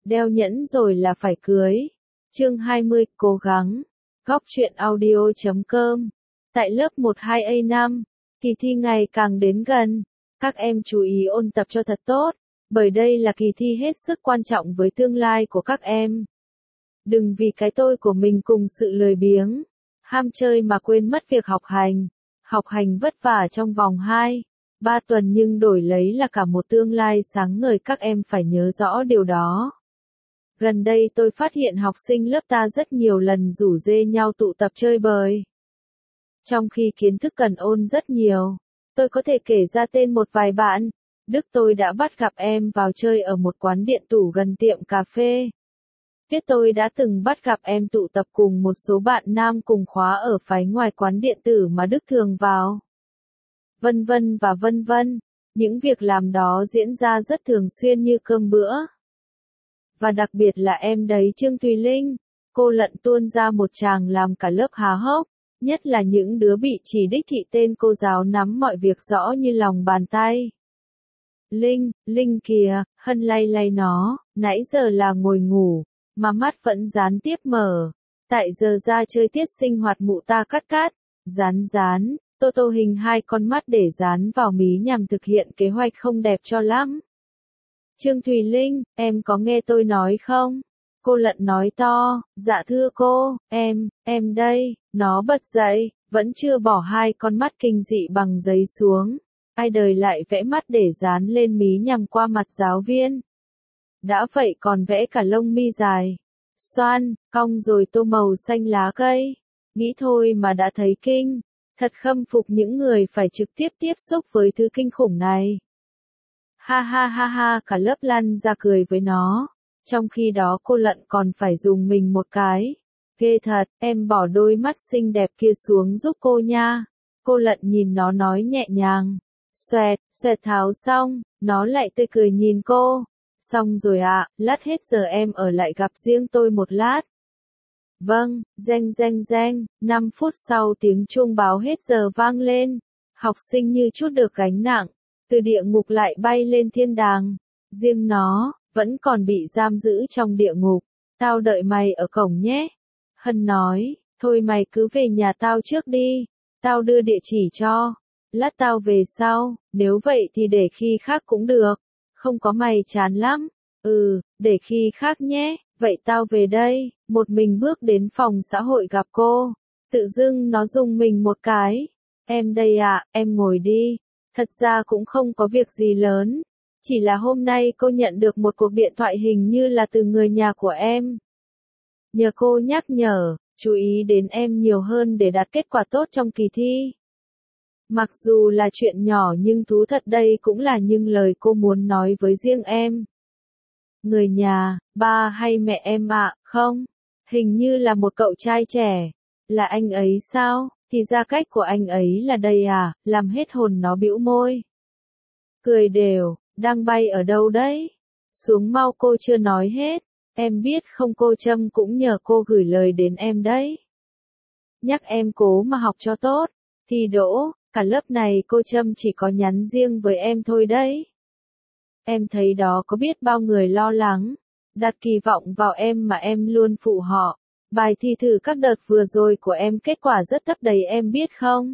Đeo nhẫn rồi là phải cưới. Chương 20, cố gắng. Góc truyện audio.com. Tại lớp 12A5, kỳ thi ngày càng đến gần. Các em chú ý ôn tập cho thật tốt, bởi đây là kỳ thi hết sức quan trọng với tương lai của các em. Đừng vì cái tôi của mình cùng sự lười biếng, ham chơi mà quên mất việc học hành. Học hành vất vả trong vòng 2-3 tuần nhưng đổi lấy là cả một tương lai sáng ngời, các em phải nhớ rõ điều đó. Gần đây tôi phát hiện học sinh lớp ta rất nhiều lần rủ rê nhau tụ tập chơi bời. Trong khi kiến thức cần ôn rất nhiều, tôi có thể kể ra tên một vài bạn. Đức tôi đã bắt gặp em vào chơi ở một quán điện tử gần tiệm cà phê. Viết tôi đã từng bắt gặp em tụ tập cùng một số bạn nam cùng khóa ở phái ngoài quán điện tử mà Đức thường vào. Vân vân và vân vân, những việc làm đó diễn ra rất thường xuyên như cơm bữa. Và đặc biệt là em đấy Trương Thùy Linh, cô lận tuôn ra một tràng làm cả lớp há hốc, nhất là những đứa bị chỉ đích thị tên cô giáo nắm mọi việc rõ như lòng bàn tay. Linh kìa, Hân lay lay nó, nãy giờ là ngồi ngủ, mà mắt vẫn gián tiếp mở. Tại giờ ra chơi tiết sinh hoạt mụ ta cắt, dán, tô hình hai con mắt để dán vào mí nhằm thực hiện kế hoạch không đẹp cho lắm. Trương Thùy Linh, em có nghe tôi nói không? Cô lận nói to, dạ thưa cô, em đây, nó bật dậy, vẫn chưa bỏ hai con mắt kinh dị bằng giấy xuống. Ai đời lại vẽ mắt để dán lên mí nhằm qua mặt giáo viên. Đã vậy còn vẽ cả lông mi dài, xoan, cong rồi tô màu xanh lá cây. Nghĩ thôi mà đã thấy kinh. Thật khâm phục những người phải trực tiếp tiếp xúc với thứ kinh khủng này. Ha, cả lớp lăn ra cười với nó. Trong khi đó cô lận còn phải dùng mình một cái. Ghê thật, em bỏ đôi mắt xinh đẹp kia xuống giúp cô nha. Cô lận nhìn nó nói nhẹ nhàng. Xoẹt tháo xong, nó lại tươi cười nhìn cô. Xong rồi ạ, lát hết giờ em ở lại gặp riêng tôi một lát. Vâng, reng, 5 phút sau tiếng chuông báo hết giờ vang lên. Học sinh như chút được gánh nặng, từ địa ngục lại bay lên thiên đàng. Riêng nó, vẫn còn bị giam giữ trong địa ngục. Tao đợi mày ở cổng nhé. Hân nói, thôi mày cứ về nhà tao trước đi. Tao đưa địa chỉ cho. Lát tao về sau, nếu vậy thì để khi khác cũng được. Không có mày chán lắm. Để khi khác nhé. Vậy tao về đây. Một mình bước đến phòng xã hội gặp cô. Tự dưng nó rùng mình một cái. Em đây ạ, em ngồi đi. Thật ra cũng không có việc gì lớn. Chỉ là hôm nay cô nhận được một cuộc điện thoại hình như là từ người nhà của em. Nhờ cô nhắc nhở, chú ý đến em nhiều hơn để đạt kết quả tốt trong kỳ thi. Mặc dù là chuyện nhỏ nhưng thú thật đây cũng là những lời cô muốn nói với riêng em. Người nhà, ba hay mẹ em ạ, không? Hình như là một cậu trai trẻ. Là anh ấy sao? Thì ra cách của anh ấy là đây à, làm hết hồn nó bĩu môi. Cười đều, đang bay ở đâu đấy? Xuống mau, cô chưa nói hết. Em biết không, cô Trâm cũng nhờ cô gửi lời đến em đấy. Nhắc em cố mà học cho tốt. Thi đỗ, cả lớp này cô Trâm chỉ có nhắn riêng với em thôi đấy. Em thấy đó, có biết bao người lo lắng, đặt kỳ vọng vào em mà em luôn phụ họ. Bài thi thử các đợt vừa rồi của em kết quả rất thấp đấy, em biết không?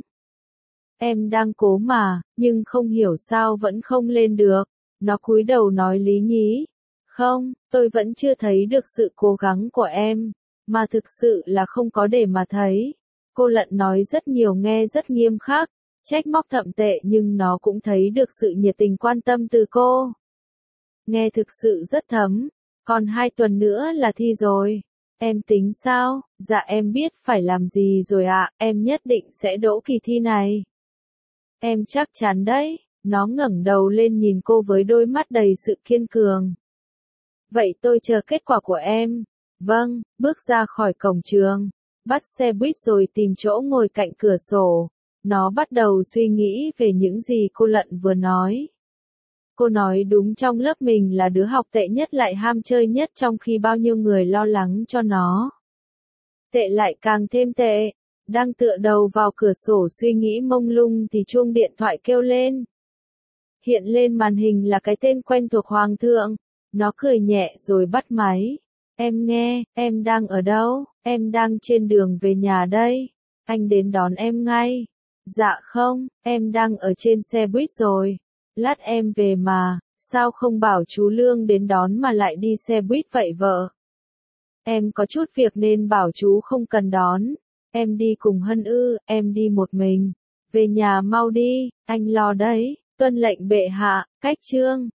Em đang cố mà, nhưng không hiểu sao vẫn không lên được. Nó cúi đầu nói lý nhí. Không, tôi vẫn chưa thấy được sự cố gắng của em, mà thực sự là không có để mà thấy. Cô lận nói rất nhiều, nghe rất nghiêm khắc, trách móc thậm tệ, nhưng nó cũng thấy được sự nhiệt tình quan tâm từ cô. Nghe thực sự rất thấm. Còn 2 tuần nữa là thi rồi. Em tính sao? Dạ em biết phải làm gì rồi ạ, em nhất định sẽ đỗ kỳ thi này. Em chắc chắn đấy. Nó ngẩng đầu lên nhìn cô với đôi mắt đầy sự kiên cường. Vậy tôi chờ kết quả của em. Vâng, bước ra khỏi cổng trường, bắt xe buýt rồi tìm chỗ ngồi cạnh cửa sổ. Nó bắt đầu suy nghĩ về những gì cô lận vừa nói. Cô nói đúng, trong lớp mình là đứa học tệ nhất lại ham chơi nhất, trong khi bao nhiêu người lo lắng cho nó. Tệ lại càng thêm tệ. Đang tựa đầu vào cửa sổ suy nghĩ mông lung thì chuông điện thoại kêu lên. Hiện lên màn hình là cái tên quen thuộc Hoàng thượng. Nó cười nhẹ rồi bắt máy. Em nghe, em đang ở đâu? Em đang trên đường về nhà đây. Anh đến đón em ngay. Dạ không, em đang ở trên xe buýt rồi. Lát em về mà, sao không bảo chú Lương đến đón mà lại đi xe buýt vậy vợ? Em có chút việc nên bảo chú không cần đón. Em đi cùng Hân ư, em đi một mình. Về nhà mau đi, anh lo đấy. Tuân lệnh bệ hạ, cách chương.